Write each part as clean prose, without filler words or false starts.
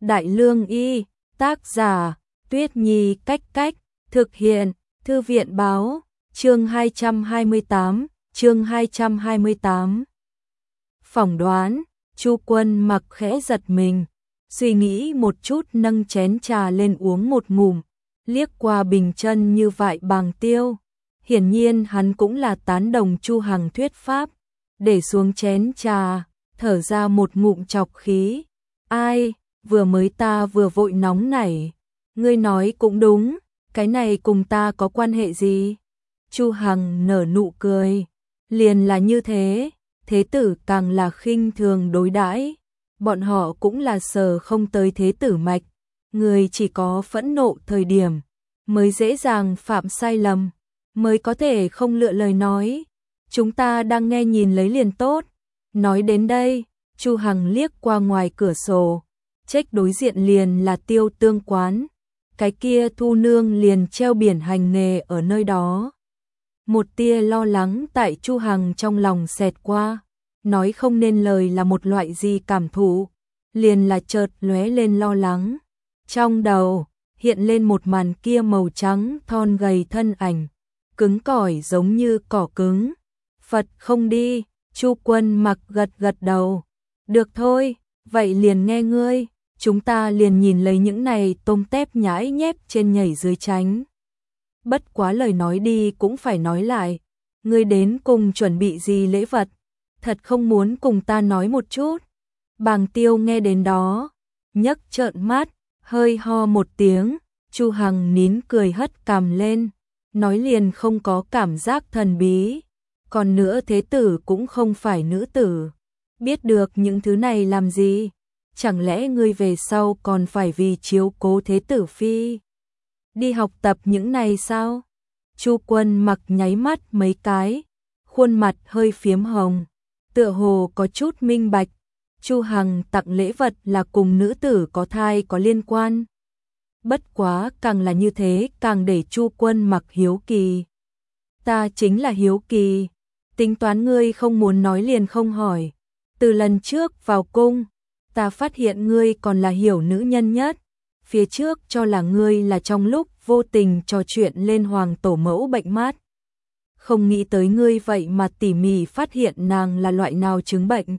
Đại Lương Y, tác giả, Tuyết Nhi Cách Cách, thực hiện, Thư viện Báo, chương 228. Phỏng đoán, Chu Quân Mặc khẽ giật mình, suy nghĩ một chút nâng chén trà lên uống một ngụm, liếc qua Bình Chân như vậy Bàng Tiêu. Hiển nhiên hắn cũng là tán đồng Chu Hằng thuyết pháp, để xuống chén trà, thở ra một ngụm trọc khí. Ai, vừa mới ta vừa vội nóng nảy. Ngươi nói cũng đúng, cái này cùng ta có quan hệ gì? Chu Hằng nở nụ cười, liền là như thế, thế tử càng là khinh thường đối đãi, bọn họ cũng là sờ không tới thế tử mạch, người chỉ có phẫn nộ thời điểm mới dễ dàng phạm sai lầm, mới có thể không lựa lời nói. Chúng ta đang nghe nhìn lấy liền tốt. Nói đến đây, Chu Hằng liếc qua ngoài cửa sổ, trách đối diện liền là Tiêu Tương quán, cái kia Thu nương liền treo biển hành nghề ở nơi đó. Một tia lo lắng tại Chu Hằng trong lòng xẹt qua, nói không nên lời là một loại gì cảm thụ, liền là chợt lóe lên lo lắng. Trong đầu hiện lên một màn kia màu trắng thon gầy thân ảnh, cứng cỏi giống như cỏ cứng. Phật không đi, Chu Quân Mặc gật gật đầu. Được thôi, vậy liền nghe ngươi, chúng ta liền nhìn lấy những này tôm tép nhãi nhép trên nhảy dưới tránh. Bất quá lời nói đi cũng phải nói lại, ngươi đến cùng chuẩn bị gì lễ vật, thật không muốn cùng ta nói một chút. Bàng Tiêu nghe đến đó, nhấc trợn mắt, hơi ho một tiếng, Chu Hằng nín cười hất cằm lên, nói liền không có cảm giác thần bí. Còn nữa thế tử cũng không phải nữ tử, biết được những thứ này làm gì? Chẳng lẽ ngươi về sau còn phải vì chiếu cố thế tử phi đi học tập những này sao? Chu Quân Mặc nháy mắt mấy cái, khuôn mặt hơi phiếm hồng, tựa hồ có chút minh bạch, Chu Hằng tặng lễ vật là cùng nữ tử có thai có liên quan. Bất quá càng là như thế càng để Chu Quân Mặc hiếu kỳ. Ta chính là hiếu kỳ, tính toán ngươi không muốn nói liền không hỏi. Từ lần trước vào cung, ta phát hiện ngươi còn là hiểu nữ nhân nhất. Phía trước cho là ngươi là trong lúc vô tình trò chuyện lên hoàng tổ mẫu bệnh mát. Không nghĩ tới ngươi vậy mà tỉ mỉ phát hiện nàng là loại nào chứng bệnh.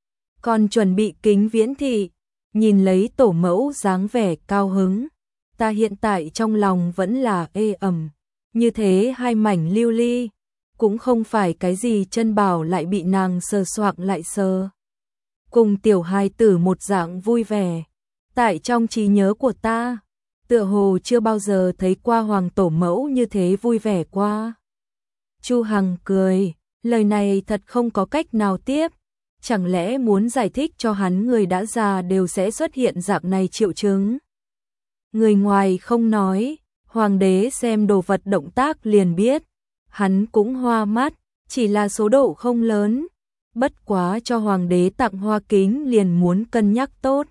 Còn chuẩn bị kính viễn thị, nhìn lấy tổ mẫu dáng vẻ cao hứng. Ta hiện tại trong lòng vẫn là ê ẩm, như thế hai mảnh lưu ly, cũng không phải cái gì chân bảo lại bị nàng sờ soạng lại sờ. Cùng tiểu hài tử một dạng vui vẻ, tại trong trí nhớ của ta, tựa hồ chưa bao giờ thấy qua hoàng tổ mẫu như thế vui vẻ qua. Chu Hằng cười, lời này thật không có cách nào tiếp, chẳng lẽ muốn giải thích cho hắn người đã già đều sẽ xuất hiện dạng này triệu chứng. Người ngoài không nói, hoàng đế xem đồ vật động tác liền biết, hắn cũng hoa mắt, chỉ là số độ không lớn, bất quá cho hoàng đế tặng hoa kính liền muốn cân nhắc tốt.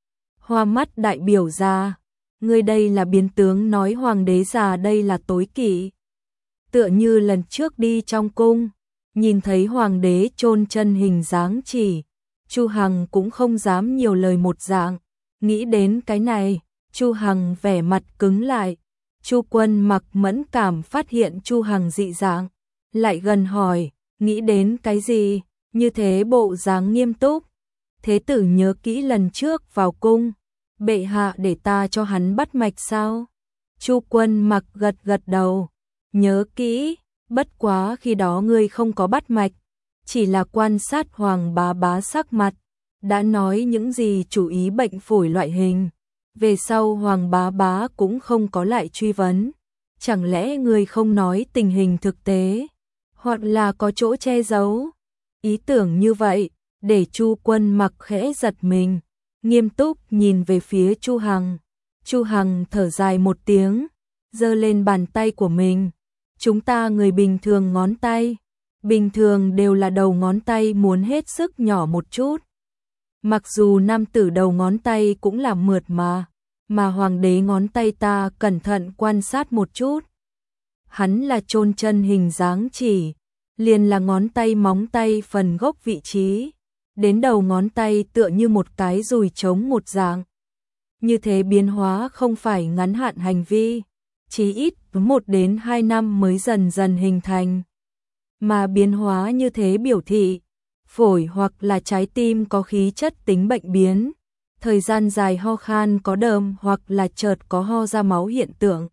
Hoa mắt đại biểu ra, người đây là biến tướng nói hoàng đế già đây là tối kỵ. Tựa như lần trước đi trong cung, nhìn thấy hoàng đế chôn chân hình dáng chỉ, Chu Hằng cũng không dám nhiều lời một dạng, nghĩ đến cái này, Chu Hằng vẻ mặt cứng lại. Chu Quân Mặc mẫn cảm phát hiện Chu Hằng dị dạng, lại gần hỏi, nghĩ đến cái gì, như thế bộ dáng nghiêm túc. Thế tử nhớ kỹ lần trước vào cung, bệ hạ để ta cho hắn bắt mạch sao? Chu Quân Mặc gật gật đầu, nhớ kỹ, bất quá khi đó ngươi không có bắt mạch, chỉ là quan sát hoàng bá bá sắc mặt, đã nói những gì chú ý bệnh phổi loại hình. Về sau hoàng bá bá cũng không có lại truy vấn, chẳng lẽ người không nói tình hình thực tế, hoặc là có chỗ che giấu. Ý tưởng như vậy, để Chu Quân Mặc khẽ giật mình, nghiêm túc nhìn về phía Chu Hằng. Chu Hằng thở dài một tiếng, giơ lên bàn tay của mình. Chúng ta người bình thường ngón tay, bình thường đều là đầu ngón tay muốn hết sức nhỏ một chút. Mặc dù nam tử đầu ngón tay cũng là mượt mà hoàng đế ngón tay ta cẩn thận quan sát một chút. Hắn là chôn chân hình dáng chỉ, liền là ngón tay móng tay phần gốc vị trí, đến đầu ngón tay tựa như một cái dùi trống một dạng. Như thế biến hóa không phải ngắn hạn hành vi, chí ít 1 đến 2 năm mới dần dần hình thành. Mà biến hóa như thế biểu thị, phổi hoặc là trái tim có khí chất tính bệnh biến, thời gian dài ho khan có đờm hoặc là chợt có ho ra máu hiện tượng.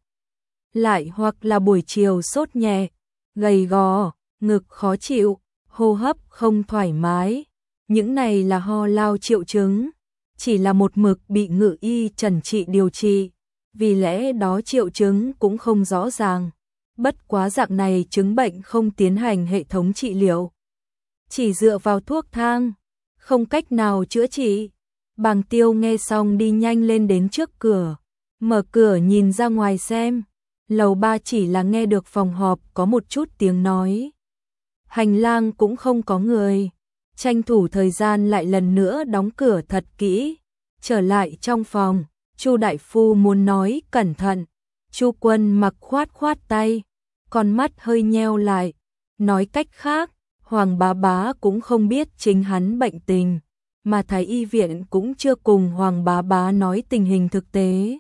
Lại hoặc là buổi chiều sốt nhẹ, gầy gò, ngực khó chịu, hô hấp không thoải mái. Những này là ho lao triệu chứng, chỉ là một mực bị ngự y chẩn trị điều trị, vì lẽ đó triệu chứng cũng không rõ ràng. Bất quá dạng này chứng bệnh không tiến hành hệ thống trị liệu, chỉ dựa vào thuốc thang, không cách nào chữa trị. Bàng Tiêu nghe xong đi nhanh lên đến trước cửa, mở cửa nhìn ra ngoài xem, lầu 3 chỉ là nghe được phòng họp có một chút tiếng nói. Hành lang cũng không có người, tranh thủ thời gian lại lần nữa đóng cửa thật kỹ, trở lại trong phòng, Chu đại phu muốn nói cẩn thận, Chu Quân Mặc khoát khoát tay, con mắt hơi nheo lại, nói cách khác, Hoàng bá bá cũng không biết chính hắn bệnh tình, mà Thái y viện cũng chưa cùng Hoàng bá bá nói tình hình thực tế.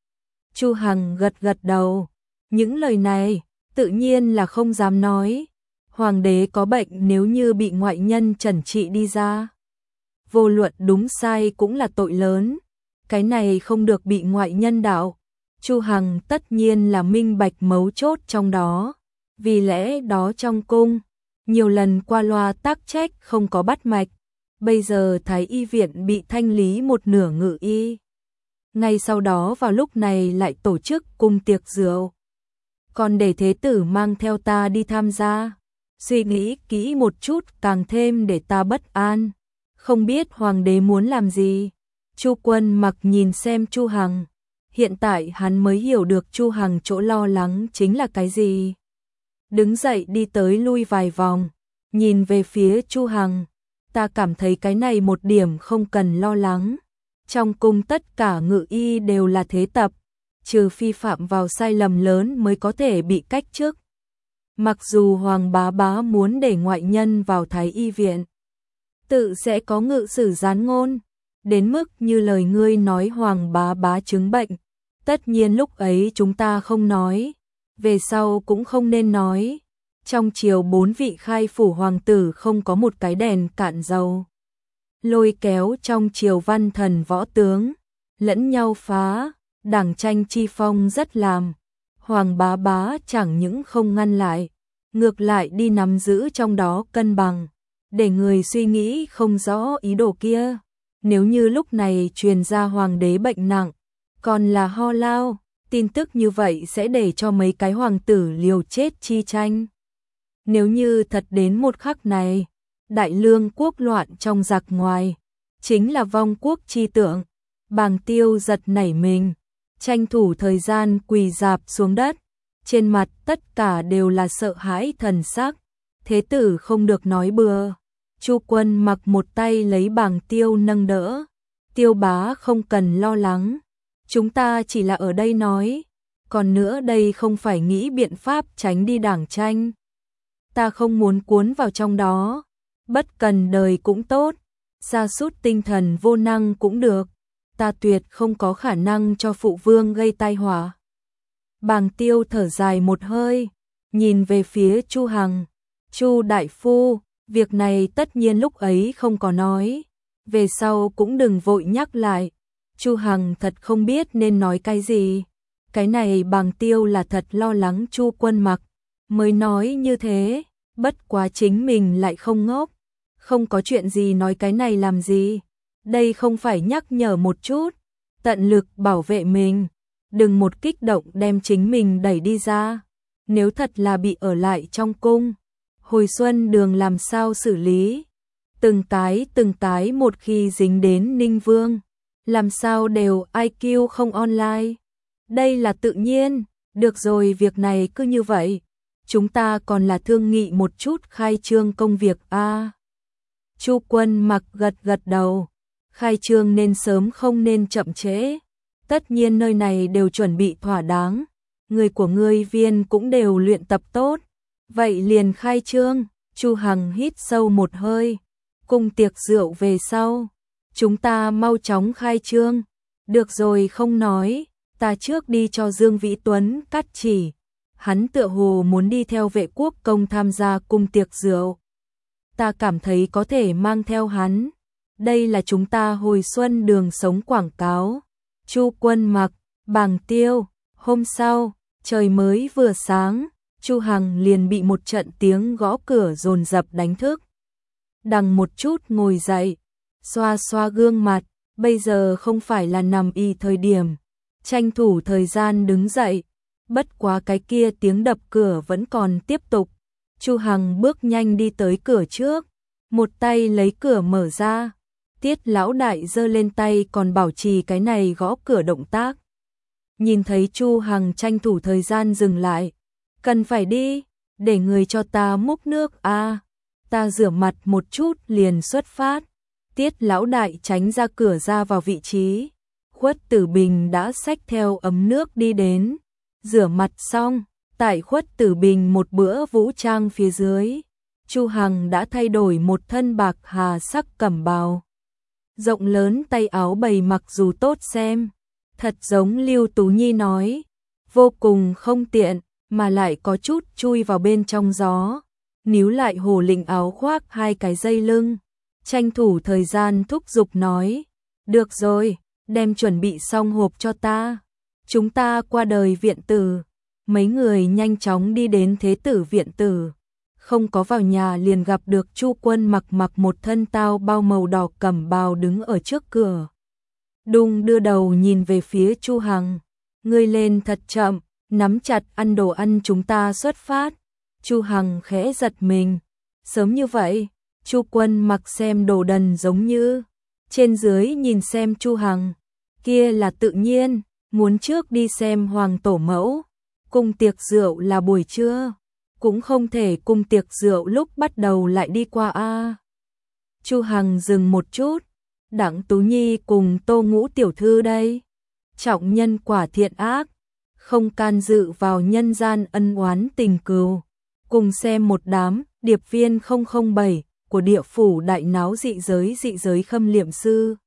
Chu Hằng gật gật đầu, những lời này tự nhiên là không dám nói. Hoàng đế có bệnh nếu như bị ngoại nhân trần trị đi ra, vô luận đúng sai cũng là tội lớn, cái này không được bị ngoại nhân đạo. Chu Hằng tất nhiên là minh bạch mấu chốt trong đó, vì lẽ đó trong cung, nhiều lần qua loa tác trách không có bắt mạch, bây giờ Thái y viện bị thanh lý một nửa ngự y. Ngay sau đó vào lúc này lại tổ chức cung tiệc rượu, còn để thế tử mang theo ta đi tham gia. Suy nghĩ kỹ một chút càng thêm để ta bất an, không biết hoàng đế muốn làm gì. Chu Quân Mặc nhìn xem Chu Hằng, hiện tại hắn mới hiểu được Chu Hằng chỗ lo lắng chính là cái gì. Đứng dậy đi tới lui vài vòng, nhìn về phía Chu Hằng, ta cảm thấy cái này một điểm không cần lo lắng. Trong cung tất cả ngự y đều là thế tập, trừ phi phạm vào sai lầm lớn mới có thể bị cách chức. Mặc dù Hoàng bá bá muốn để ngoại nhân vào Thái y viện, tự sẽ có ngự sử gián ngôn, đến mức như lời ngươi nói Hoàng bá bá chứng bệnh, tất nhiên lúc ấy chúng ta không nói, về sau cũng không nên nói. Trong triều 4 vị khai phủ hoàng tử không có một cái đèn cạn dầu, lôi kéo trong triều văn thần võ tướng, lẫn nhau phá, đảng tranh chi phong rất làm. Hoàng bá bá chẳng những không ngăn lại, ngược lại đi nắm giữ trong đó cân bằng, để người suy nghĩ không rõ ý đồ kia. Nếu như lúc này truyền ra hoàng đế bệnh nặng, còn là ho lao, tin tức như vậy sẽ để cho mấy cái hoàng tử liều chết chi tranh. Nếu như thật đến một khắc này, đại lương quốc loạn trong giặc ngoài, chính là vong quốc chi tượng. Bàng Tiêu giật nảy mình, tranh thủ thời gian quỳ rạp xuống đất, trên mặt tất cả đều là sợ hãi thần sắc. Thế tử không được nói bừa. Chu Quân Mặc một tay lấy Bàng Tiêu nâng đỡ, Tiêu bá không cần lo lắng, chúng ta chỉ là ở đây nói, còn nữa đây không phải nghĩ biện pháp tránh đi đảng tranh. Ta không muốn cuốn vào trong đó, bất cần đời cũng tốt, sa sút tinh thần vô năng cũng được, ta tuyệt không có khả năng cho phụ vương gây tai họa. Bàng Tiêu thở dài một hơi, nhìn về phía Chu Hằng, Chu đại phu, việc này tất nhiên lúc ấy không có nói, về sau cũng đừng vội nhắc lại. Chu Hằng thật không biết nên nói cái gì, cái này Bàng Tiêu là thật lo lắng Chu Quân Mặc, mới nói như thế, bất quá chính mình lại không ngốc, không có chuyện gì nói cái này làm gì, đây không phải nhắc nhở một chút, tận lực bảo vệ mình, đừng một kích động đem chính mình đẩy đi ra, nếu thật là bị ở lại trong cung, hồi xuân đường làm sao xử lý, từng cái một khi dính đến Ninh Vương, làm sao đều IQ không online, đây là tự nhiên, được rồi việc này cứ như vậy. Chúng ta còn là thương nghị một chút khai trương công việc a. Chu Quân Mặc gật gật đầu, khai trương nên sớm không nên chậm trễ. Tất nhiên nơi này đều chuẩn bị thỏa đáng, người của ngươi viên cũng đều luyện tập tốt. Vậy liền khai trương. Chu Hằng hít sâu một hơi, cung tiệc rượu về sau, chúng ta mau chóng khai trương. Được rồi không nói, ta trước đi cho Dương Vĩ Tuấn cắt chỉ. Hắn tựa hồ muốn đi theo Vệ Quốc Công tham gia cung tiệc rượu. Ta cảm thấy có thể mang theo hắn. Đây là chúng ta hồi xuân đường sống quảng cáo. Chu Quân Mặc, Bàng Tiêu. Hôm sau, trời mới vừa sáng, Chu Hằng liền bị một trận tiếng gõ cửa dồn dập đánh thức. Đằng một chút ngồi dậy, xoa xoa gương mặt, bây giờ không phải là nằm y thời điểm, tranh thủ thời gian đứng dậy, bất quá cái kia tiếng đập cửa vẫn còn tiếp tục. Chu Hằng bước nhanh đi tới cửa trước, một tay lấy cửa mở ra, Tiết lão đại giơ lên tay còn bảo trì cái này gõ cửa động tác. Nhìn thấy Chu Hằng tranh thủ thời gian dừng lại, cần phải đi, để người cho ta múc nước a, ta rửa mặt một chút liền xuất phát. Tiết lão đại tránh ra cửa ra vào vị trí, Khuất Tử Bình đã xách theo ấm nước đi đến, rửa mặt xong, tại Khuất Tử Bình một bữa vũ trang phía dưới, Chu Hằng đã thay đổi một thân bạc hà sắc cẩm bào. Rộng lớn tay áo bày mặc dù tốt xem, thật giống Lưu Tú Nhi nói, vô cùng không tiện, mà lại có chút chui vào bên trong gió. Níu lại hồ lĩnh áo khoác hai cái dây lưng, tranh thủ thời gian thúc giục nói, được rồi, đem chuẩn bị xong hộp cho ta. Chúng ta qua đời viện tử. Mấy người nhanh chóng đi đến Thế tử viện tử. Không có vào nhà liền gặp được Chu Quân mặc một thân tao bao màu đỏ cẩm bào đứng ở trước cửa. Đung đưa đầu nhìn về phía Chu Hằng. Ngươi lên thật chậm, nắm chặt ăn đồ ăn chúng ta xuất phát. Chu Hằng khẽ giật mình. Sớm như vậy, Chu Quân mặc xem đồ đần giống như. Trên dưới nhìn xem Chu Hằng. Kia là tự nhiên, muốn trước đi xem Hoàng Tổ Mẫu. Cung tiệc rượu là buổi trưa, cũng không thể cung tiệc rượu lúc bắt đầu lại đi qua a. Chu Hằng dừng một chút, Đặng Tú Nhi cùng Tô Ngũ tiểu thư đây, trọng nhân quả thiện ác, không can dự vào nhân gian ân oán tình cừu, cùng xem một đám điệp viên 007 của địa phủ đại náo dị giới khâm liệm sư.